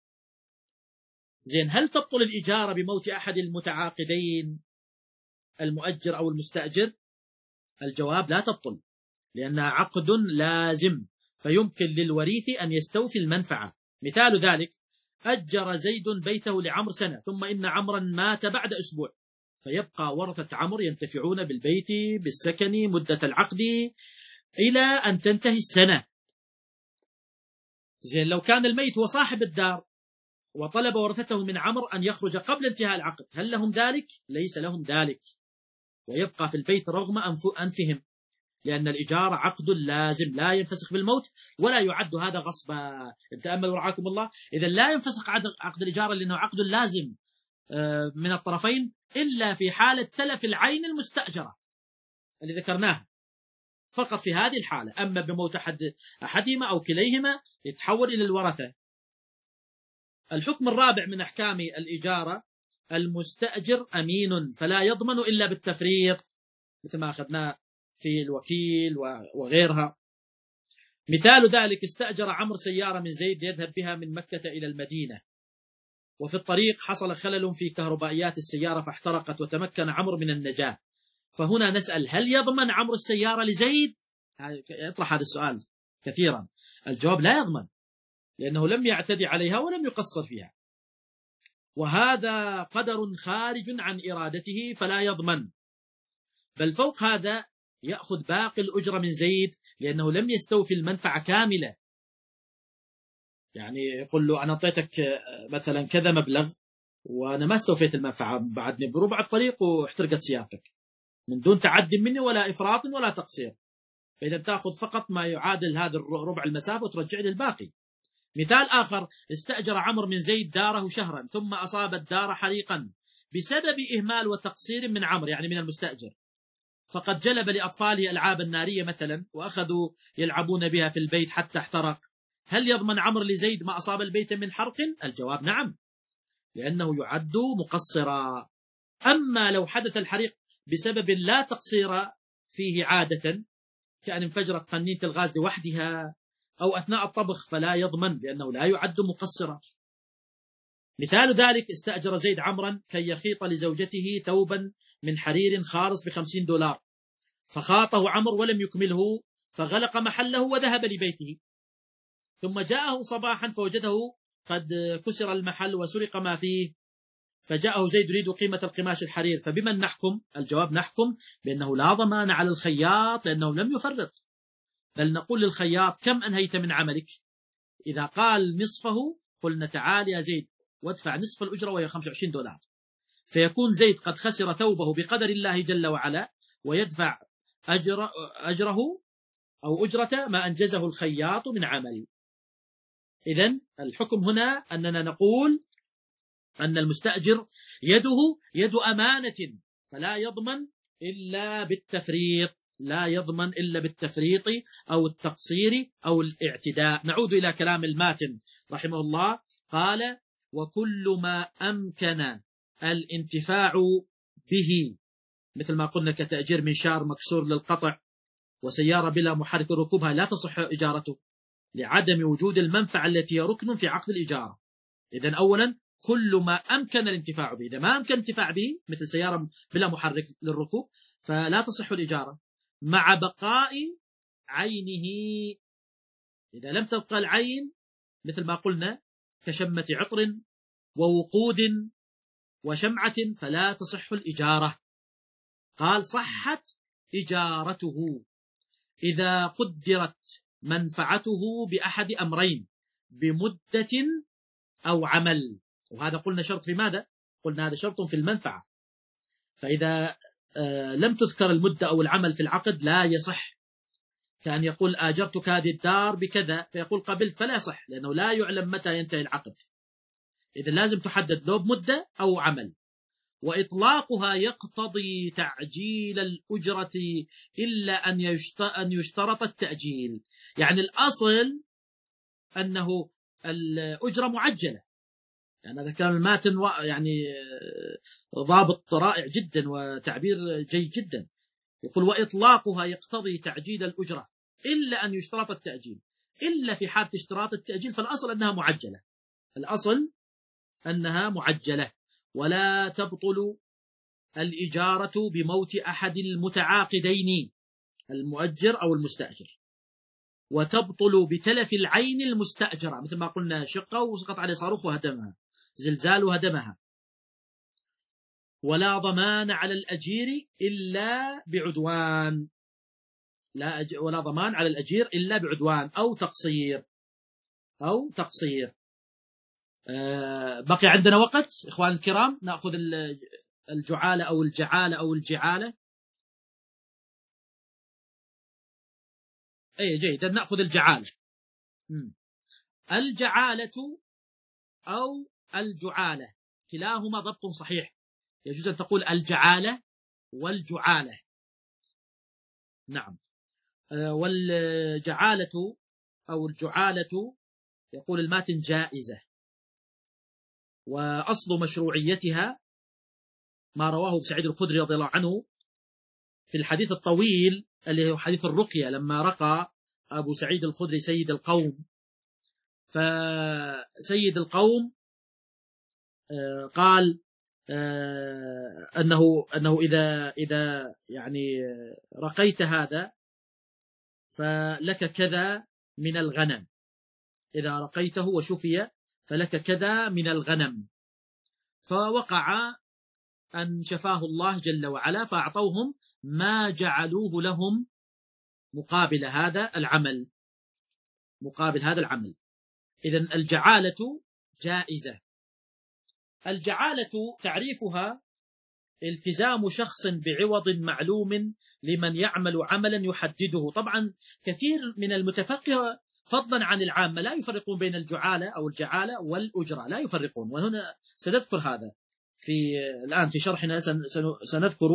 زين، هل تبطل الإجارة بموت أحد المتعاقدين المؤجر أو المستأجر؟ الجواب لا تبطل، لأنها عقد لازم، فيمكن للوريث أن يستوفي المنفعة. مثال ذلك أجر زيد بيته لعمر سنة، ثم إن عمرا مات بعد أسبوع، فيبقى ورثة عمر ينتفعون بالبيت بالسكن مدة العقد إلى أن تنتهي السنة. زين، لو كان الميت هو صاحب الدار وطلب ورثته من عمر أن يخرج قبل انتهاء العقد، هل لهم ذلك؟ ليس لهم ذلك، ويبقى في البيت رغم أنفهم، لأن الإجارة عقد لازم لا ينفسخ بالموت ولا يعد هذا غصبا. تأملوا رعاكم الله، إذا لا ينفسخ عقد الإجارة لأنه عقد لازم من الطرفين إلا في حالة تلف العين المستأجرة اللي ذكرناها، فقط في هذه الحالة. أما بموت أحد أحدهما أو كليهما يتحول إلى الورثة. الحكم الرابع من أحكام الإجارة المستأجر أمين فلا يضمن إلا بالتفريط، مثل ما أخذنا في الوكيل وغيرها. مثال ذلك استأجر عمرو سيارة من زيد يذهب بها من مكة إلى المدينة، وفي الطريق حصل خلل في كهربائيات السيارة فاحترقت وتمكن عمرو من النجاة. فهنا نسأل هل يضمن عمرو السيارة لزيد؟ يطرح هذا السؤال كثيرا. الجواب لا يضمن، لأنه لم يعتدي عليها ولم يقصر فيها، وهذا قدر خارج عن إرادته فلا يضمن، بل فوق هذا يأخذ باقي الأجرة من زيد لأنه لم يستوفي المنفعة كاملة. يعني يقول له أنا أعطيتك مثلا كذا مبلغ وأنا ما استوفيت المنفعة، بعدني بربع الطريق واحترقت سيارتك من دون تعد مني ولا إفراط ولا تقصير، فإذا تأخذ فقط ما يعادل هذا ربع المسافة وترجع لي الباقي. مثال آخر استأجر عمرو من زيد داره شهرا ثم أصاب الدار حريقا بسبب إهمال وتقصير من عمرو يعني من المستأجر، فقد جلب لأطفاله ألعابا نارية مثلا وأخذوا يلعبون بها في البيت حتى احترق، هل يضمن عمرو لزيد ما أصاب البيت من حرق؟ الجواب نعم، لأنه يعد مقصرا. أما لو حدث الحريق بسبب لا تقصير فيه عادة، كأن انفجرت قنينة الغاز لوحدها أو أثناء الطبخ، فلا يضمن لأنه لا يعد مقصرا. مثال ذلك: استأجر زيد عمرا كي يخيط لزوجته ثوبا من حرير خالص بخمسين دولار، فخاطه عمرو ولم يكمله فغلق محله وذهب لبيته، ثم جاءه صباحا فوجده قد كسر المحل وسرق ما فيه، فجاءه زيد يريد قيمة القماش الحرير، فبمن نحكم؟ الجواب نحكم بأنه لا ضمان على الخياط لأنه لم يفرط، بل نقول للخياط: كم أنهيت من عملك؟ إذا قال نصفه قلنا: تعال يا زيد وادفع نصف الأجرة وهي خمسة وعشرين دولار، فيكون زيد قد خسر ثوبه بقدر الله جل وعلا، ويدفع أجر أجره أو أجرة ما أنجزه الخياط من عمل. إذن الحكم هنا أننا نقول أن المستأجر يده يد أمانة، فلا يضمن إلا بالتفريط، لا يضمن إلا بالتفريط أو التقصير أو الاعتداء. نعود إلى كلام الماتن رحمه الله، قال: وكل ما أمكن الانتفاع به، مثل ما قلنا كتأجير منشار مكسور للقطع وسيارة بلا محرك ركوبها، لا تصح إجارته لعدم وجود المنفعة التي هي ركن في عقد الإجارة. إذن أولا كل ما أمكن الانتفاع به، إذا ما أمكن الانتفاع به مثل سيارة بلا محرك للركوب فلا تصح الإجارة مع بقاء عينه. إذا لم تبقى العين مثل ما قلنا كشمة عطر ووقود وشمعة فلا تصح الإجارة. قال: صحت إجارته إذا قدرت منفعته بأحد أمرين: بمدة أو عمل. وهذا قلنا شرط في ماذا؟ قلنا هذا شرط في المنفعة، فإذا آه لم تذكر المدة أو العمل في العقد لا يصح. كان يقول: آجرتك هذه الدار بكذا، فيقول قبلت، فلا يصح لأنه لا يعلم متى ينتهي العقد. إذا لازم تحدد له بمدة أو عمل. وإطلاقها يقتضي تعجيل الأجرة إلا أن يشترط التأجيل، يعني الأصل أنه الأجرة معجلة. يعني هذا كان الماتن يعني ضابط رائع جدا وتعبير جيد جدا. يقول: وإطلاقها يقتضي تعجيل الأجرة إلا أن يشترط التأجيل، إلا في حالة اشتراط التأجيل فالأصل أنها معجلة، الأصل أنها معجلة. ولا تبطل الإجارة بموت أحد المتعاقدين المؤجر أو المستأجر، وتبطل بتلف العين المستأجرة، مثل ما قلنا شقة وسقط عليه صاروخ وهدمها، زلزال وهدمها. ولا ضمان على الأجير إلا بعدوان، لا أج... ولا ضمان على الأجير إلا بعدوان أو تقصير أو تقصير. أه بقي عندنا وقت إخوان الكرام، نأخذ الجعالة أو الجعالة أو الجعالة. أي جيد، نأخذ الجعالة. م. الجعالة أو الجعالة كلاهما ضبط صحيح، يجوز أن تقول الجعالة والجعالة. نعم. أه والجعالة أو الجعالة يقول الماتن جائزة، وأصل مشروعيتها ما رواه ابن سعيد الخدري رضي الله عنه في الحديث الطويل اللي هو حديث الرقية، لما رقى أبو سعيد الخدري سيد القوم، فسيد القوم قال أنه أنه إذا إذا يعني رقيت هذا فلك كذا من الغنم، إذا رقيته وشفي فلك كذا من الغنم. فوقع أن شفاه الله جل وعلا فأعطوهم ما جعلوه لهم مقابل هذا العمل، مقابل هذا العمل. إذن الجعالة جائزة. الجعالة تعريفها التزام شخص بعوض معلوم لمن يعمل عملا يحدده. طبعا كثير من المتفقه فضلا عن العامة لا يفرقون بين الجعالة أو الجعالة والأجرة، لا يفرقون، وهنا سنذكر هذا في الآن في شرحنا، سنذكر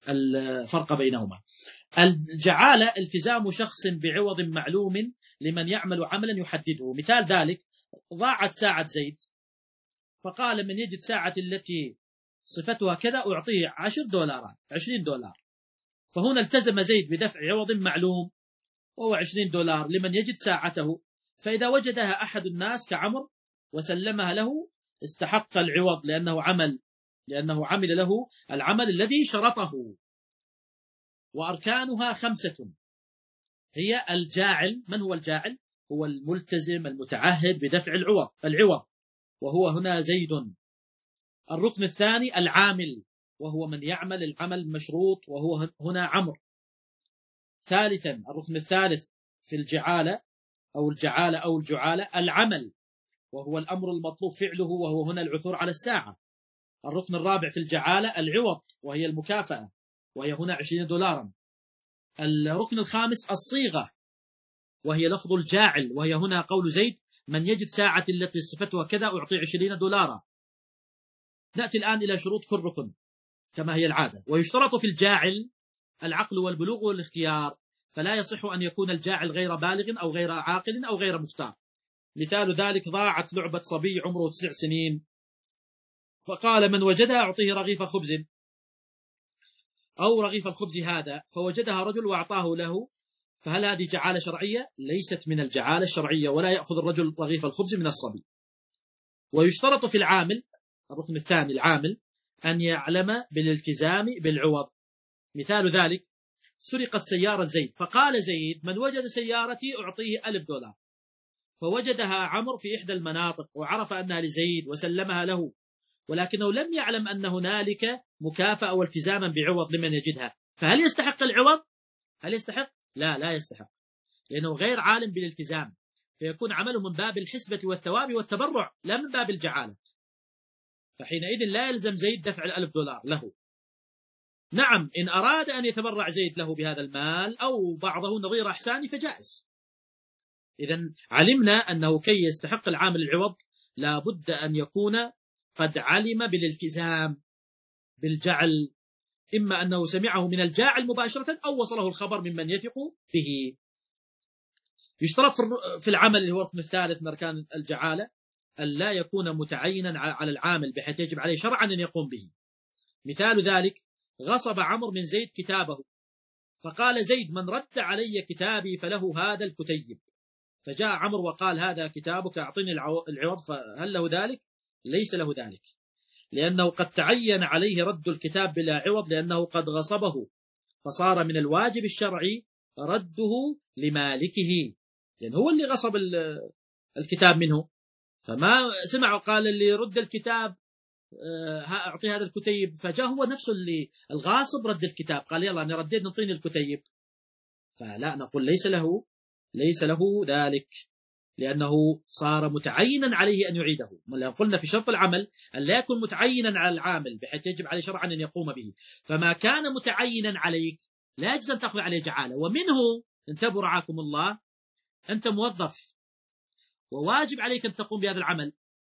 الفرق بينهما. الجعالة التزام شخص بعوض معلوم لمن يعمل عملا يحدده. مثال ذلك: ضاعت ساعة زيد، فقال من يجد ساعة التي صفتها كذا أعطيه عشر دولارات عشرين دولار. فهنا التزم زيد بدفع عوض معلوم وهو عشرين دولار لمن يجد ساعته، فإذا وجدها أحد الناس كعمر وسلمها له استحق العوض لأنه عمل لأنه عمل له العمل الذي شرطه. وأركانها خمسة هي الجاعل. من هو الجاعل؟ هو الملتزم المتعهد بدفع العوض العوض وهو هنا زيد. الركن الثاني العامل، وهو من يعمل العمل المشروط وهو هنا عمرو. ثالثا الركن الثالث في الجعالة أو الجعالة أو الجعالة العمل، وهو الأمر المطلوب فعله وهو هنا العثور على الساعة. الركن الرابع في الجعالة العوض، وهي المكافأة وهي هنا عشرين دولارا. الركن الخامس الصيغة، وهي لفظ الجاعل، وهي هنا قول زيد من يجد ساعة التي صفتها كذا أعطي عشرين دولارا. نأتي الآن إلى شروط كل ركن كما هي العادة. ويشترط في الجاعل العقل والبلوغ والاختيار، فلا يصح أن يكون الجاعل غير بالغ أو غير عاقل أو غير مختار. مثال ذلك: ضاعت لعبة صبي عمره تسع سنين، فقال من وجدها أعطيه رغيف خبز أو رغيف الخبز هذا، فوجدها رجل وأعطاه له، فهل هذه جعالة شرعية؟ ليست من الجعالة الشرعية، ولا يأخذ الرجل رغيف الخبز من الصبي. ويشترط في العامل الركن الثاني العامل أن يعلم بالالتزام بالعوض. مثال ذلك: سرقت سيارة زيد، فقال زيد من وجد سيارتي أعطيه ألف دولار، فوجدها عمرو في إحدى المناطق وعرف أنها لزيد وسلمها له، ولكنه لم يعلم أن هنالك مكافأة والتزاما بعوض لمن يجدها، فهل يستحق العوض؟ هل يستحق؟ لا لا يستحق، لأنه غير عالم بالالتزام، فيكون عمله من باب الحسبة والثواب والتبرع لا من باب الجعالة، فحينئذ لا يلزم زيد دفع الألف دولار له. نعم إن أراد أن يتبرع زيد له بهذا المال أو بعضه نظير إحساني فجائز. إذن علمنا أنه كي يستحق العامل العوض لا بد أن يكون قد علم بالالتزام بالجعل، إما أنه سمعه من الجاعل مباشرة أو وصله الخبر ممن يثق به. يشترط في العمل اللي هو الركن الثالث من أركان الجعالة أن لا يكون متعينا على العامل بحيث يجب عليه شرعا أن يقوم به. مثال ذلك: غصب عمرو من زيد كتابه، فقال زيد من رد علي كتابي فله هذا الكتيب، فجاء عمرو وقال هذا كتابك أعطني العوض، فهل له ذلك؟ ليس له ذلك، لأنه قد تعين عليه رد الكتاب بلا عوض لأنه قد غصبه، فصار من الواجب الشرعي رده لمالكه، لأن هو اللي غصب الكتاب منه، فما سمع وقال اللي رد الكتاب أعطي هذا الكتيب، فجاء هو نفسه اللي الغاصب رد الكتاب قال يلا أنا رديت نعطيني الكتيب، فلا نقول ليس له ليس له ذلك، لأنه صار متعينا عليه أن يعيده. قلنا في شرط العمل أن لا يكون متعينا على العامل بحيث يجب عليه شرعا أن يقوم به، فما كان متعينا عليك لا يجوز أن تأخذ عليه جعالة. ومنه انتبهوا رعاكم الله، أنت موظف وواجب عليك أن تقوم بهذا العمل،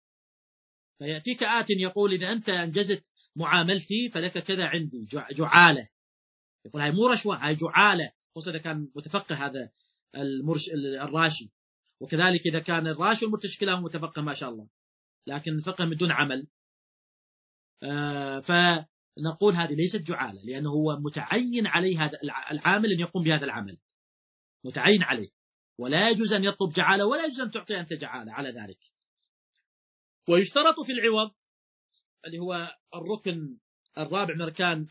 فيأتيك آت يقول إذا أنت أنجزت معاملتي فلك كذا عندي جعالة، يقول هاي مو رشوة هاي جعالة، خصوصا إذا كان متفقه هذا المرش الراشي، وكذلك إذا كان الراشي والمرتشي كلاهما متفقه ما شاء الله، لكن الفقه من دون عمل، آه فنقول هذه ليست جعالة، لأنه هو متعين عليه هذا العامل أن يقوم بهذا العمل، متعين عليه، ولا يجوز أن يطلب جعالة ولا يجوز أن تعطي أنت جعالة على ذلك. ويشترط في العوض اللي هو الركن الرابع من أركان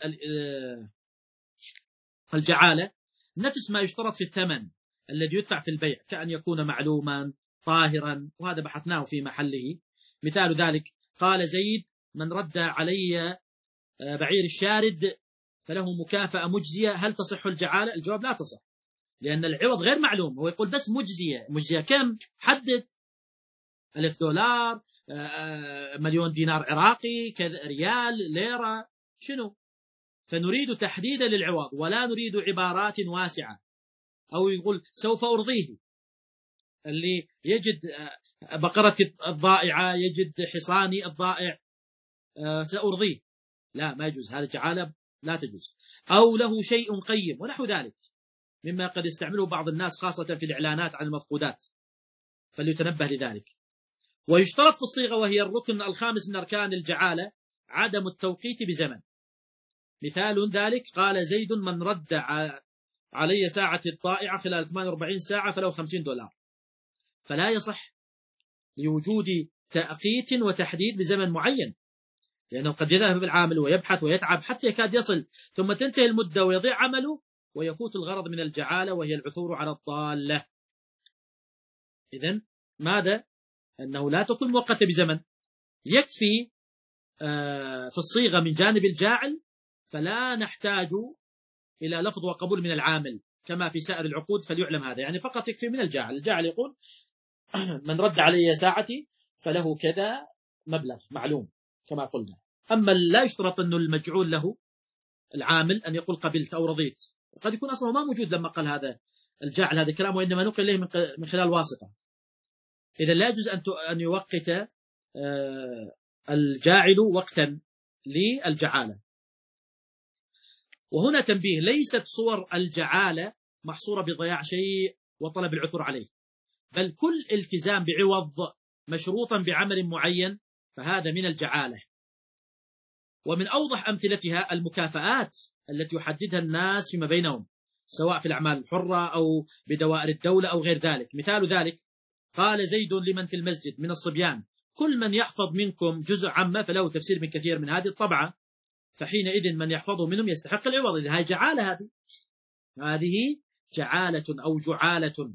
الجعالة نفس ما يشترط في الثمن الذي يدفع في البيع، كأن يكون معلوما طاهرا، وهذا بحثناه في محله. مثال ذلك: قال زيد من رد علي بعير الشارد فله مكافأة مجزية، هل تصح الجعالة؟ الجواب لا تصح، لأن العوض غير معلوم، هو يقول بس مجزية. مجزية كم؟ حدد، ألف دولار، مليون دينار عراقي، كذا ريال، ليرة، شنو؟ فنريد تحديدا للعوض ولا نريد عبارات واسعة، أو يقول سوف أرضيه، اللي يجد بقرتي الضائعة يجد حصاني الضائع سأرضيه، لا ما يجوز، هذا جعالة لا تجوز. أو له شيء قيم ونحو ذلك مما قد يستعمله بعض الناس خاصة في الإعلانات عن المفقودات، فليتنبه لذلك. ويشترط في الصيغة، وهي الركن الخامس من أركان الجعالة، عدم التوقيت بزمن. مثال ذلك: قال زيد من رد علي ساعة الطائعة خلال ثمانية وأربعين ساعة فله خمسين دولار. فلا يصح لوجود تأقيت وتحديد بزمن معين، لأنه قد يذهب العامل ويبحث ويتعب حتى يكاد يصل، ثم تنتهي المدة ويضيع عمله ويفوت الغرض من الجعالة وهي العثور على الضالة. إذن ماذا؟ أنه لا تكون مؤقتة بزمن، يكفي في الصيغة من جانب الجاعل، فلا نحتاج إلى لفظ وقبول من العامل كما في سائر العقود، فليعلم هذا. يعني فقط يكفي من الجاعل. الجاعل يقول من رد علي ساعتي فله كذا مبلغ معلوم كما قلنا. أما لا يشترط أن المجعول له العامل أن يقول قبلت أو رضيت، وقد يكون أصلا ما موجود لما قال هذا الجاعل هذا الكلام، وإنما نقل إليه من خلال واسطة. إذا لا يجوز أن يوقت الجاعل وقتا للجعالة. وهنا تنبيه: ليست صور الجعالة محصورة بضياع شيء وطلب العثور عليه، بل كل التزام بعوض مشروطا بعمل معين فهذا من الجعالة. ومن أوضح أمثلتها المكافآت التي يحددها الناس فيما بينهم، سواء في الأعمال الحرة أو بدوائر الدولة أو غير ذلك. مثال ذلك: قال زيد لمن في المسجد من الصبيان كل من يحفظ منكم جزء عامة فله تفسير من كثير من هذه الطبعة، فحينئذ من يحفظه منهم يستحق العوض. إذا هذه جعالة، هذه هذه جعالة أو جعالة.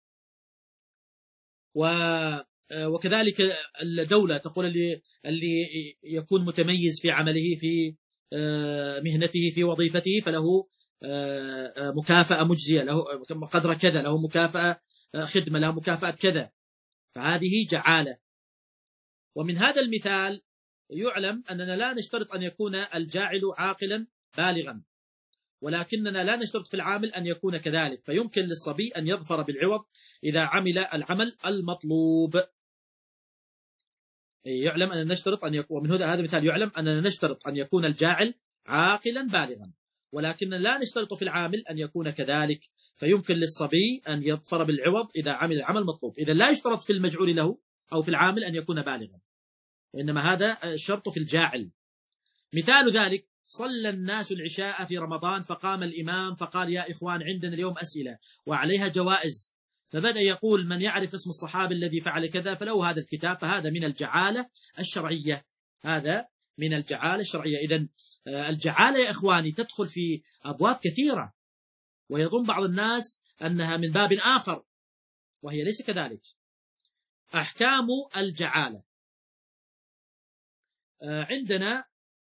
و وكذلك الدولة تقول اللي اللي يكون متميز في عمله في مهنته في وظيفته فله مكافأة مجزية، له قدر كذا، له مكافأة خدمة، له مكافأة كذا، فهذه جعالة. ومن هذا المثال يعلم أننا لا نشترط أن يكون الجاعل عاقلا بالغا، ولكننا لا نشترط في العامل أن يكون كذلك، فيمكن للصبي أن يظفر بالعوض إذا عمل العمل المطلوب. يعلم أننا نشترط أن يكون، ومن هذا مثال يعلم أننا نشترط أن يكون الجاعل عاقلا بالغا، ولكننا لا نشترط في العامل أن يكون كذلك، فيمكن للصبي أن يظفر بالعوض إذا عمل العمل المطلوب. إذا لا يشترط في المجعول له أو في العامل أن يكون بالغا، وإنما هذا الشرط في الجاعل. مثال ذلك: صلى الناس العشاء في رمضان فقام الإمام فقال يا إخوان عندنا اليوم أسئلة وعليها جوائز، فبدأ يقول من يعرف اسم الصحابي الذي فعل كذا فله هذا الكتاب، فهذا من الجعالة الشرعية. هذا من الجعالة الشرعية. إذن الجعالة يا إخواني تدخل في أبواب كثيرة، ويظن بعض الناس أنها من باب آخر وهي ليس كذلك. أحكام الجعالة: عندنا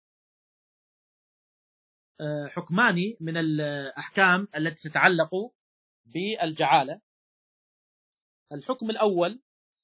حكمان من الأحكام التي تتعلق بالجعالة. الحكم الأول: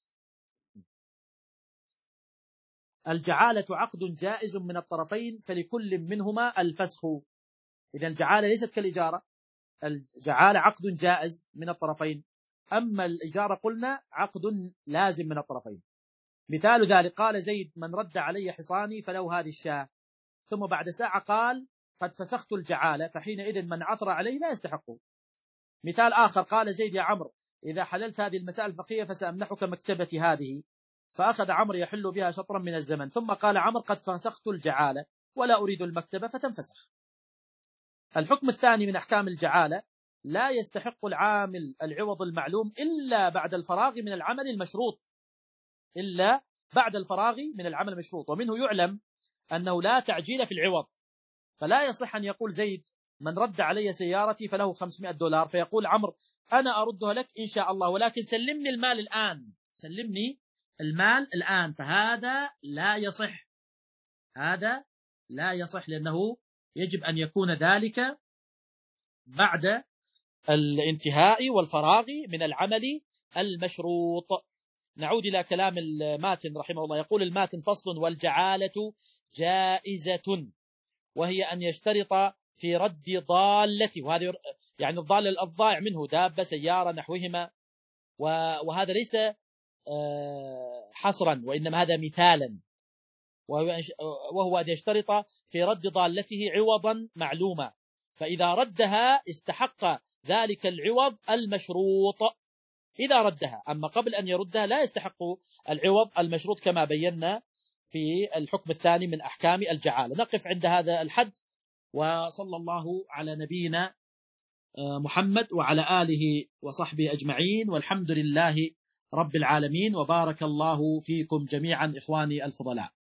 الجعالة عقد جائز من الطرفين فلكل منهما الفسخ. إذا الجعالة ليست كالإجارة، الجعالة عقد جائز من الطرفين، أما الإجارة قلنا عقد لازم من الطرفين. مثال ذلك: قال زيد من رد علي حصاني فله هذه الشاة، ثم بعد ساعة قال قد فسخت الجعالة، فحينئذ من عثر عليه لا يستحقه. مثال آخر: قال زيد يا عمرو إذا حللت هذه المسائل الفقهية فسأمنحك مكتبتي هذه، فأخذ عمرو يحل بها شطرا من الزمن، ثم قال عمرو قد فسخت الجعالة ولا أريد المكتبة، فتنفسخ. الحكم الثاني من أحكام الجعالة: لا يستحق العامل العوض المعلوم إلا بعد الفراغ من العمل المشروط، إلا بعد الفراغ من العمل المشروط. ومنه يعلم أنه لا تعجيل في العوض، فلا يصح أن يقول زيد من رد علي سيارتي فله خمسمائة دولار، فيقول عمرو أنا أردها لك إن شاء الله ولكن سلمني المال الآن، سلمني المال الآن، فهذا لا يصح، هذا لا يصح، لأنه يجب أن يكون ذلك بعد الانتهاء والفراغ من العمل المشروط. نعود إلى كلام الماتن رحمه الله. يقول الماتن: فصل: والجعالة جائزة، وهي أن يشترط في رد ضالته، وهذه يعني الضالة الضائع منه دابة سيارة نحوهما، وهذا ليس حصرا وإنما هذا مثالا. وهو أن يشترط في رد ضالته عوضا معلوما، فإذا ردها استحق ذلك العوض المشروط إذا ردها، أما قبل أن يردها لا يستحق العوض المشروط كما بينا في الحكم الثاني من أحكام الجعالة. نقف عند هذا الحد، وصلى الله على نبينا محمد وعلى آله وصحبه أجمعين، والحمد لله رب العالمين، وبارك الله فيكم جميعا إخواني الفضلاء.